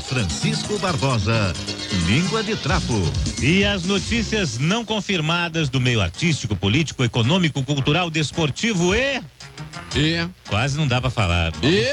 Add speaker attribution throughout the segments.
Speaker 1: Francisco Barbosa, Língua de Trapo.
Speaker 2: E as notícias não confirmadas do meio artístico, político, econômico, cultural, desportivo quase não dá pra falar.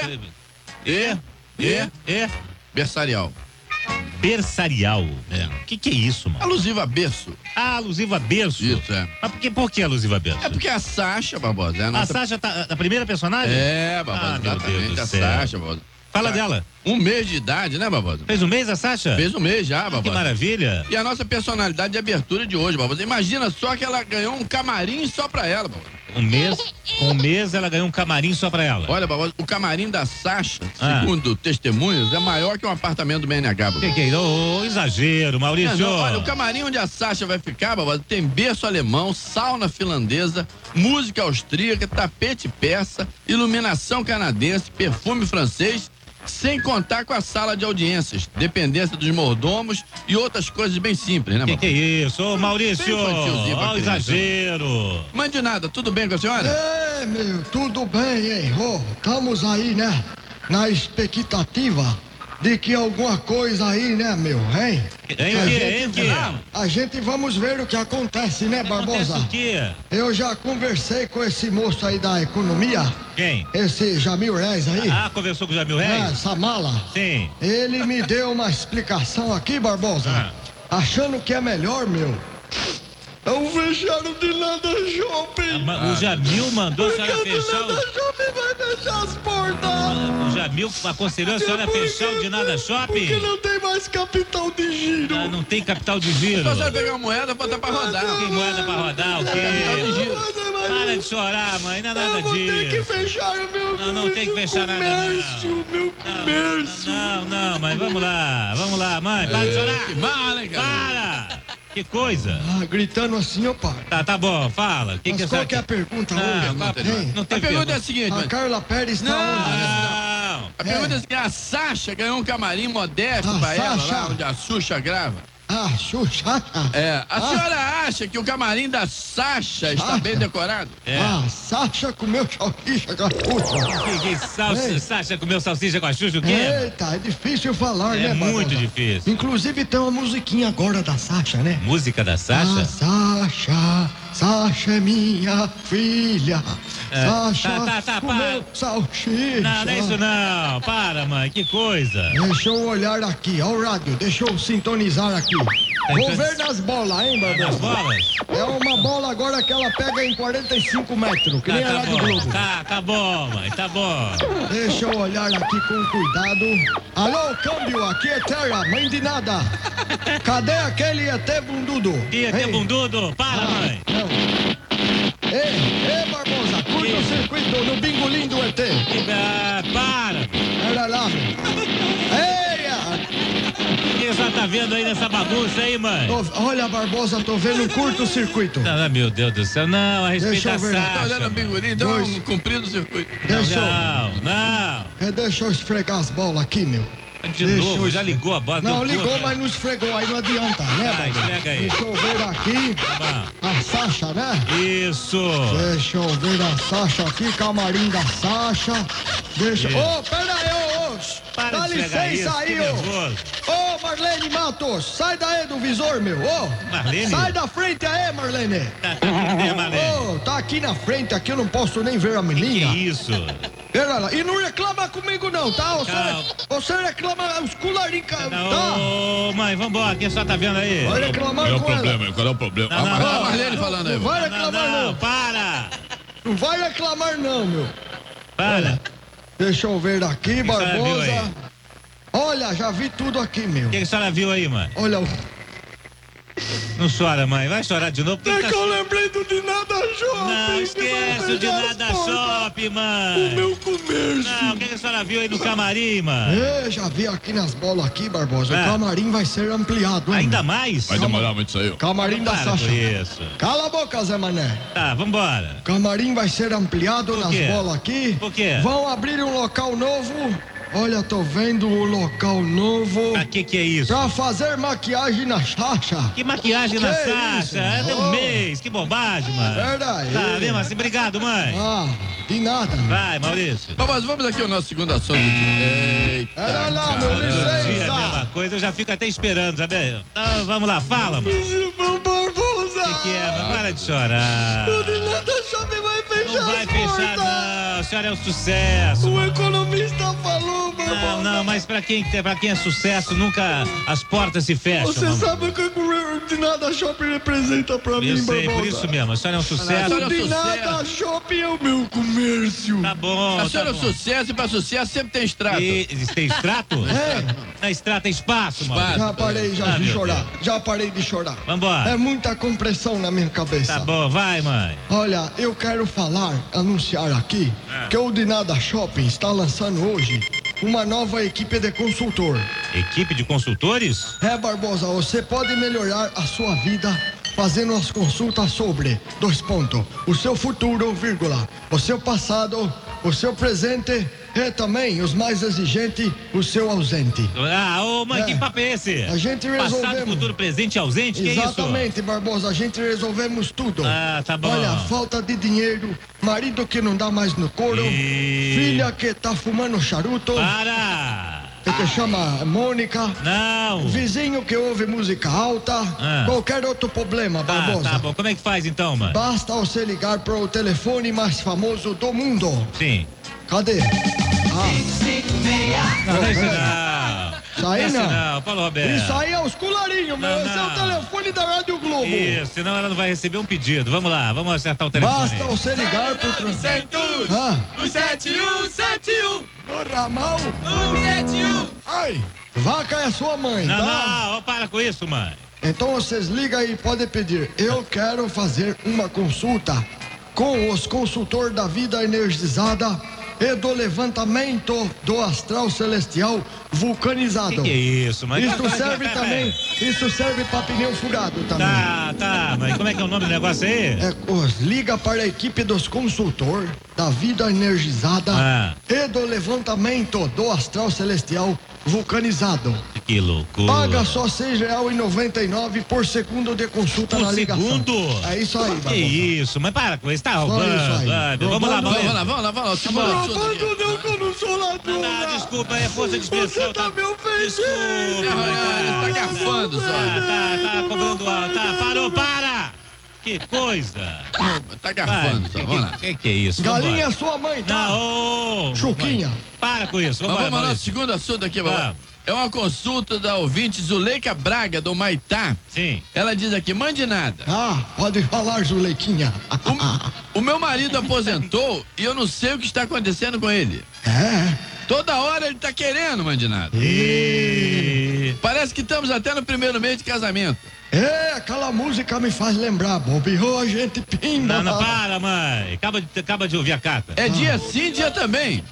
Speaker 3: Berçarial.
Speaker 2: Berçarial.
Speaker 3: É.
Speaker 2: O que é isso, mano?
Speaker 3: Alusivo a berço.
Speaker 2: Ah, alusivo a berço?
Speaker 3: Isso, é.
Speaker 2: Mas por que alusivo a berço?
Speaker 3: É porque a Sasha, Barbosa, é a nossa...
Speaker 2: A Sasha tá a primeira personagem?
Speaker 3: É, Barbosa, exatamente, a Sasha, Barbosa.
Speaker 2: Fala dela.
Speaker 3: 1 mês de idade, né, Barbosa?
Speaker 2: Fez um mês a Sasha?
Speaker 3: Fez um mês já, Barbosa.
Speaker 2: Que maravilha.
Speaker 3: E a nossa personalidade de abertura de hoje, Barbosa. Imagina só que ela ganhou um camarim só pra ela, Barbosa.
Speaker 2: Um mês ela ganhou um camarim só pra ela.
Speaker 3: Olha, Barbosa, o camarim da Sasha, segundo testemunhas, é maior que um apartamento do BNH, Barbosa.
Speaker 2: Que é isso? Exagero, Maurício.
Speaker 3: Não, olha, o camarim onde a Sasha vai ficar, Barbosa, tem berço alemão, sauna finlandesa, música austríaca, tapete persa, iluminação canadense, perfume francês, sem contar com a sala de audiências, dependência dos mordomos e outras coisas bem simples, né,
Speaker 2: Que é isso? Ô, Maurício, ó, exagero.
Speaker 3: Mas de nada, tudo bem com a senhora?
Speaker 4: É, meu, tudo bem, hein? Estamos aí, né? Na expectativa de que alguma coisa aí, né, meu, hein? A gente vamos ver o que acontece, né, Barbosa?
Speaker 2: Acontece o quê?
Speaker 4: Eu já conversei com esse moço aí da economia.
Speaker 2: Quem?
Speaker 4: Esse Jamil Reis aí.
Speaker 2: Ah, conversou com o Jamil Reis?
Speaker 4: Essa mala.
Speaker 2: Sim.
Speaker 4: Ele me deu uma explicação aqui, Barbosa. Achando que é melhor, meu. Não fecharam de nada shopping.
Speaker 2: O Jamil mandou a senhora fechar o...
Speaker 4: shopping vai fechar as portas.
Speaker 2: O Jamil aconselhou a senhora a fechar o de nada shopping?
Speaker 4: Porque não tem mais capital de giro.
Speaker 2: Ah, não tem capital de giro.
Speaker 3: Então a senhora pegar uma moeda e botar pra rodar.
Speaker 2: Que moeda pra rodar, o quê? Para de chorar, mãe, não é nada disso.
Speaker 4: Tem que fechar o meu...
Speaker 2: Não tem que fechar nada,
Speaker 4: comércio, meu comércio.
Speaker 2: Não, mas vamos lá, mãe, para de chorar.
Speaker 3: Que mal, hein, cara?
Speaker 2: Para! Que coisa?
Speaker 4: Gritando assim, ó, pai.
Speaker 2: Tá bom, fala.
Speaker 4: Mas qual que é a pergunta hoje?
Speaker 3: Não tem pergunta é a seguinte,
Speaker 4: a Carla Pérez está onde?
Speaker 3: A pergunta é a seguinte, a Sasha ganhou um camarim modesto pra ela, lá onde a Xuxa grava.
Speaker 4: Xuxa?
Speaker 3: A senhora acha que o camarim da Sasha está bem decorado?
Speaker 4: Sasha comeu salsicha com a Xuxa.
Speaker 2: Sasha comeu salsicha com a Xuxa, o quê?
Speaker 4: Eita, é difícil falar, né, Barbosa?
Speaker 2: É muito difícil.
Speaker 4: Inclusive tem uma musiquinha agora da Sasha, né?
Speaker 2: Música da Sasha?
Speaker 4: Sasha é minha filha. Sasha comeu salsicha.
Speaker 2: Não é isso não. Para, mãe, que coisa.
Speaker 4: Deixa eu olhar aqui, ó o rádio, deixa eu sintonizar aqui. Vou ver nas bolas, hein, Barbosa?
Speaker 2: Nas bolas?
Speaker 4: É uma bola agora que ela pega em 45 metros, que nem a Rádio Globo.
Speaker 2: Tá bom, mãe, tá bom.
Speaker 4: Deixa eu olhar aqui com cuidado. Alô, câmbio, aqui é Terra, mãe de nada. Cadê aquele ET bundudo?
Speaker 2: Que ET bundudo? Para, mãe.
Speaker 4: Não. Ei, Barbosa, curta o circuito no bingolim do ET.
Speaker 2: Para.
Speaker 4: Olha lá,
Speaker 2: O que você tá vendo aí nessa bagunça aí, mãe?
Speaker 4: Olha, Barbosa, tô vendo um curto-circuito.
Speaker 2: Meu Deus do céu, não, a respeito da Sasha.
Speaker 3: Tá olhando o bingolim, então cumprindo o circuito.
Speaker 2: Não.
Speaker 4: Deixa eu esfregar as bolas aqui, meu.
Speaker 2: De novo, já ligou a bola.
Speaker 4: Não, ligou, mas não esfregou, aí não adianta, né?
Speaker 2: Esfrega aí.
Speaker 4: Deixa eu ver aqui. A Sasha, né?
Speaker 2: Isso.
Speaker 4: Deixa eu ver a Sasha aqui, camarim da Sasha. Pera aí, dá licença aí, Marlene Matos, sai daí do visor, meu.
Speaker 2: Marlene?
Speaker 4: Sai da frente aí, Marlene. Tá aqui na frente, aqui eu não posso nem ver a menina.
Speaker 2: Que isso?
Speaker 4: Pera lá, e não reclama comigo não, tá? Você reclama os colarinhos, tá?
Speaker 2: Mãe, vambora, quem só tá vendo aí?
Speaker 4: Vai reclamar com ela.
Speaker 3: Qual é o problema?
Speaker 2: A
Speaker 3: Marlene falando aí.
Speaker 4: Não vai reclamar não.
Speaker 2: Para.
Speaker 4: Não vai reclamar não, meu.
Speaker 2: Para.
Speaker 4: Deixa eu ver aqui, Barbosa. Olha, já vi tudo aqui, meu.
Speaker 2: O que a senhora viu aí, mãe?
Speaker 4: Olha o...
Speaker 2: Não chora, mãe. Vai chorar de novo.
Speaker 4: Que eu lembrei do De Nada Shopping.
Speaker 2: Não, esquece o De Nada Shopping, mãe.
Speaker 4: O meu comércio.
Speaker 2: Não, o que a senhora viu aí no camarim, mãe?
Speaker 4: Já vi aqui nas bolas aqui, Barbosa. O camarim vai ser ampliado, hein?
Speaker 2: Ainda mais?
Speaker 3: Vai demorar muito isso aí.
Speaker 4: Camarim da Sasha.
Speaker 2: Isso.
Speaker 4: Cala a boca, Zé Mané.
Speaker 2: Tá, vambora.
Speaker 4: Camarim vai ser ampliado nas bolas aqui.
Speaker 2: Por quê?
Speaker 4: Vão abrir um local novo. Olha, tô vendo o local novo.
Speaker 2: Pra que é isso?
Speaker 4: Pra fazer maquiagem na Sasha.
Speaker 2: Que maquiagem na Sasha? É um mês, que bobagem, mano.
Speaker 4: Verdade.
Speaker 2: Tá, mesmo assim, obrigado, mãe.
Speaker 4: De nada.
Speaker 2: Vai, Maurício.
Speaker 3: Mas vamos aqui ao nosso segundo assunto.
Speaker 4: Era lá, meu licença.
Speaker 2: coisa, eu já fico até esperando, sabe? Então, vamos lá, fala, mano. O que é, mano? Para de chorar.
Speaker 4: O Dinada Shopping vai fechar.
Speaker 2: Não vai fechar, não. A senhora é um sucesso.
Speaker 4: O economista falou, Barbosa.
Speaker 2: Não, mas pra quem é sucesso, nunca as portas se fecham.
Speaker 4: Você sabe o que o Dinada Shopping representa pra mim,
Speaker 2: Eu sei,
Speaker 4: Barbosa?
Speaker 2: por isso mesmo. A senhora é um sucesso.
Speaker 4: O Dinada Shopping é o meu comércio.
Speaker 2: Tá bom.
Speaker 3: A senhora é um sucesso e pra sucesso sempre tem extrato.
Speaker 2: Tem extrato?
Speaker 4: É.
Speaker 2: Na extrato tem espaço, mano.
Speaker 4: Já parei de chorar. Já parei de chorar.
Speaker 2: Vambora.
Speaker 4: É muita compressão na minha cabeça.
Speaker 2: Tá bom, vai, mãe.
Speaker 4: Olha, eu quero anunciar aqui que o Dinada Shopping está lançando hoje uma nova equipe de consultor.
Speaker 2: Equipe de consultores?
Speaker 4: É, Barbosa, você pode melhorar a sua vida fazendo as consultas sobre, o seu futuro, o seu passado, o seu presente e também, os mais exigentes, o seu ausente.
Speaker 2: Mãe, que papo é esse?
Speaker 4: A gente
Speaker 2: Passado,
Speaker 4: resolvemos.
Speaker 2: futuro, presente e ausente?
Speaker 4: Exatamente,
Speaker 2: Que é isso?
Speaker 4: Barbosa, a gente resolvemos tudo.
Speaker 2: Tá bom.
Speaker 4: Olha, falta de dinheiro, marido que não dá mais no couro, filha que tá fumando charuto.
Speaker 2: Para!
Speaker 4: Que chama Mônica.
Speaker 2: Não!
Speaker 4: Vizinho que ouve música alta. Qualquer outro problema, Barbosa.
Speaker 2: Tá bom. Como é que faz então, mãe?
Speaker 4: Basta você ligar pro telefone mais famoso do mundo.
Speaker 2: Sim.
Speaker 4: Cadê?
Speaker 2: Não, isso não.
Speaker 4: Isso aí não.
Speaker 2: Paulo Roberto.
Speaker 4: Isso aí é os colarinhos, meu. Esse é o telefone da Rádio Globo.
Speaker 2: Isso, senão ela não vai receber um pedido. Vamos lá, vamos acertar o telefone.
Speaker 4: Basta você ligar pro...
Speaker 3: 7171.
Speaker 4: O ramal.
Speaker 3: 171.
Speaker 4: Ai, vaca é sua mãe, tá?
Speaker 2: Não, para com isso, mãe.
Speaker 4: Então vocês ligam aí e podem pedir. Eu quero fazer uma consulta com os consultores da vida energizada e do levantamento do astral celestial vulcanizado.
Speaker 2: Que é isso, mãe?
Speaker 4: Isso serve também, isso serve para pneu furado também.
Speaker 2: Tá, mas como é que é o nome do negócio aí?
Speaker 4: Liga para a equipe dos consultores da vida energizada e do levantamento do astral celestial vulcanizado.
Speaker 2: Que loucura.
Speaker 4: Paga só R$6,99 por segundo de consulta na ligação.
Speaker 2: Segundo?
Speaker 4: É isso aí, Barbosa.
Speaker 2: Que isso, mas para com isso, tá roubando. Vamos lá.
Speaker 4: Roubando não, que eu não sou ladrão.
Speaker 2: Desculpa, é força de expressão.
Speaker 4: Você tá me ofendendo.
Speaker 3: Tá garfando só.
Speaker 2: Tá cobrando alto. Parou, para! Que coisa!
Speaker 3: Tá garfando só, vamos lá.
Speaker 2: Que é isso?
Speaker 4: Galinha é sua mãe, tá?
Speaker 2: Não,
Speaker 4: Chuquinha.
Speaker 2: Para com isso,
Speaker 3: Vamos ao nosso segundo assunto aqui, vamos. É uma consulta da ouvinte Zuleika Braga, do Maitá.
Speaker 2: Sim.
Speaker 3: Ela diz aqui, mande nada.
Speaker 4: Pode falar, Zuleiquinha.
Speaker 3: O meu marido aposentou e eu não sei o que está acontecendo com ele. Toda hora ele tá querendo, mande nada. Parece que estamos até no primeiro mês de casamento.
Speaker 4: Aquela música me faz lembrar, Bob. A gente pimba.
Speaker 2: Não, para, mãe. Acaba de ouvir a carta.
Speaker 3: É dia sim, dia também.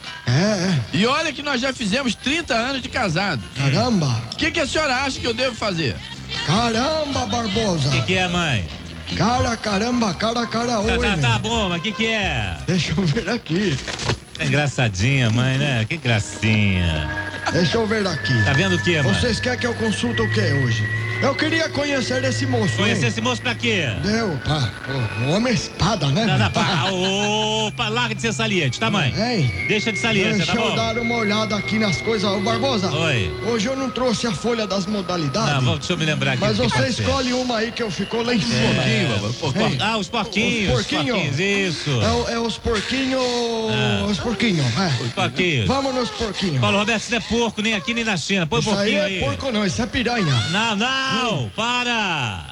Speaker 3: E olha que nós já fizemos 30 anos de casado.
Speaker 4: Caramba.
Speaker 3: O que a senhora acha que eu devo fazer?
Speaker 4: Caramba, Barbosa.
Speaker 2: O que é, mãe?
Speaker 4: Caramba, oi.
Speaker 2: Tá bom, mas o que é?
Speaker 4: Deixa eu ver aqui.
Speaker 2: É engraçadinha, mãe, né? Que gracinha.
Speaker 4: Deixa eu ver aqui.
Speaker 2: Tá vendo o que, mãe?
Speaker 4: Vocês querem que eu consulte o que hoje? Eu queria conhecer esse moço.
Speaker 2: Conhecer esse moço pra quê?
Speaker 4: O homem espada, né?
Speaker 2: Opa, larga de ser saliente, tá, mãe? Deixa de saliência, tá bom?
Speaker 4: Deixa eu dar uma olhada aqui nas coisas. Ô, Barbosa.
Speaker 2: Oi.
Speaker 4: Hoje eu não trouxe a folha das modalidades.
Speaker 2: Deixa eu me lembrar aqui.
Speaker 4: Mas você escolhe uma aí que eu ficou lá em cima.
Speaker 2: Os porquinhos.
Speaker 4: Os porquinhos.
Speaker 2: Isso.
Speaker 4: Os porquinhos. Os porquinhos.
Speaker 2: Os porquinhos.
Speaker 4: Vamos nos porquinhos.
Speaker 2: Paulo Roberto, isso não é porco, nem aqui nem na China. Põe porquinho aí.
Speaker 4: Isso aí é porco não, isso é piranha.
Speaker 2: Não, para!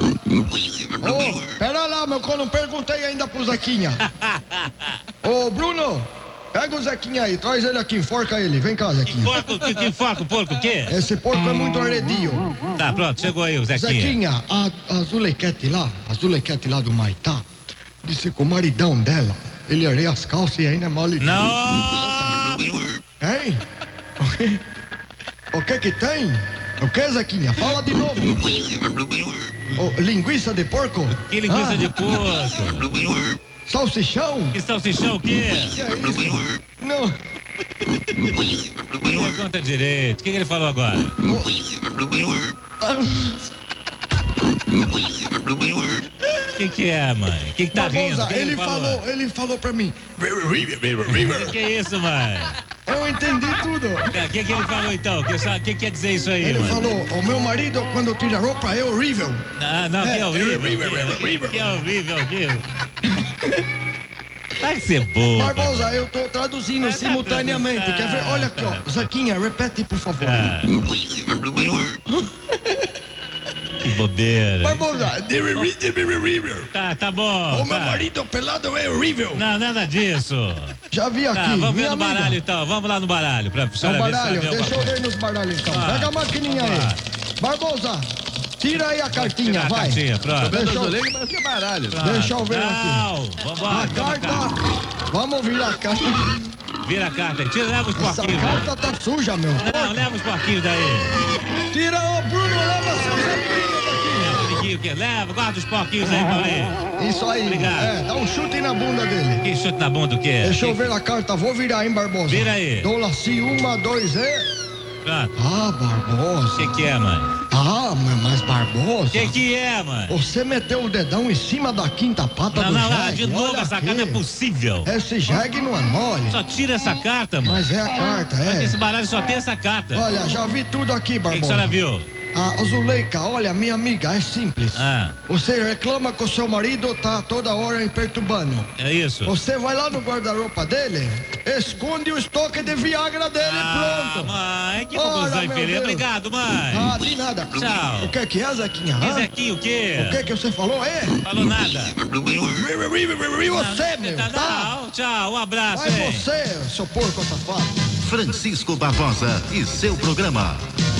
Speaker 4: Pera lá, meu, que eu não perguntei ainda pro Zequinha. Ô, Bruno, pega o Zequinha aí, traz ele aqui, enforca ele. Vem cá, Zequinha.
Speaker 2: Que enforca o porco, o quê?
Speaker 4: Esse porco é muito arredio.
Speaker 2: Tá, pronto, chegou aí o Zequinha.
Speaker 4: Zequinha, a Zulequete lá do Maitá, disse que o maridão dela, ele areia as calças e ainda é mole.
Speaker 2: Não!
Speaker 4: Hein? O que tem? O que, Zequinha? Fala de novo. Linguiça de porco?
Speaker 2: Que linguiça de porco?
Speaker 4: Salsichão?
Speaker 2: Que salsichão o quê?
Speaker 4: Que é isso? Não.
Speaker 2: Não conta direito. O que ele falou agora? O que é, mãe? O que tá rindo?
Speaker 4: Ele falou pra mim.
Speaker 2: Que é isso, mãe?
Speaker 4: Eu entendi tudo.
Speaker 2: O que ele falou então? O que quer dizer isso aí,
Speaker 4: Ele
Speaker 2: mano?
Speaker 4: falou, o meu marido quando tira roupa é horrível.
Speaker 2: Ah, não, que é horrível. Que é horrível. Vai ser boa.
Speaker 4: Barbosa, eu tô traduzindo simultaneamente. Quer ver? Olha aqui, ó. Zequinha, repete, por favor.
Speaker 2: Que bobeira.
Speaker 4: Barbosa.
Speaker 2: Tá bom.
Speaker 4: O meu marido pelado é horrível.
Speaker 2: Não, nada disso.
Speaker 4: Já vi aqui.
Speaker 2: Vamos ver no
Speaker 4: amiga.
Speaker 2: baralho então. Vamos lá no baralho. Pra
Speaker 4: No baralho, deixa eu ver nos baralhos então. Pega a maquininha aí. Barbosa, tira aí a cartinha, vai.
Speaker 2: Cartinha, pronto.
Speaker 3: Deixa eu ver que é baralho.
Speaker 4: Deixa eu ver aqui.
Speaker 2: Não, vambora.
Speaker 4: A carta. Vamos virar a carta.
Speaker 2: Vira a carta. Leva os
Speaker 4: Essa
Speaker 2: porquinhos.
Speaker 4: carta tá suja, meu.
Speaker 2: Não, leva os porquinhos daí.
Speaker 4: Tira, ô Bruno, leva seus amiguinhos aqui.
Speaker 2: Leva, guarda os porquinhos aí, Paulinho.
Speaker 4: Isso aí.
Speaker 2: Obrigado.
Speaker 4: Dá um chute na bunda dele.
Speaker 2: Que chute na bunda do quê?
Speaker 4: Deixa eu ver a carta, vou virar, hein, Barbosa.
Speaker 2: Vira aí.
Speaker 4: Dou-la-se 1, 2 e...
Speaker 2: Pronto.
Speaker 4: Ah, Barbosa.
Speaker 2: O que é, mãe?
Speaker 4: Ah, mas Barbosa.
Speaker 2: O que é, mãe?
Speaker 4: Você meteu o dedão em cima da quinta pata do jegue.
Speaker 2: De novo
Speaker 4: Olha
Speaker 2: essa
Speaker 4: aqui.
Speaker 2: carta é possível.
Speaker 4: Esse jegue não é mole.
Speaker 2: Só tira essa carta, mano.
Speaker 4: Mas é a carta,
Speaker 2: Mas
Speaker 4: é.
Speaker 2: esse baralho só tem essa carta.
Speaker 4: Olha, já vi tudo aqui,
Speaker 2: O que a
Speaker 4: Barbosa.
Speaker 2: senhora viu?
Speaker 4: Ah, Zuleika, olha, minha amiga, é simples.
Speaker 2: Ah.
Speaker 4: Você reclama que o seu marido tá toda hora me perturbando.
Speaker 2: É isso.
Speaker 4: Você vai lá no guarda-roupa dele, esconde o estoque de Viagra dele e pronto.
Speaker 2: Mãe, que
Speaker 4: Ora,
Speaker 2: conclusão
Speaker 4: meu
Speaker 2: infeliz.
Speaker 4: Deus.
Speaker 2: Obrigado, mãe.
Speaker 4: Ah, de nada.
Speaker 2: Tchau.
Speaker 4: O que é, Zequinha?
Speaker 2: E Zequinho, o quê?
Speaker 4: O que você falou, é?
Speaker 2: Falou nada.
Speaker 4: Você, meu, tá?
Speaker 2: Não, tchau, um abraço,
Speaker 4: Vai
Speaker 2: hein?
Speaker 4: você, seu porco safado.
Speaker 1: Francisco Barbosa e seu programa.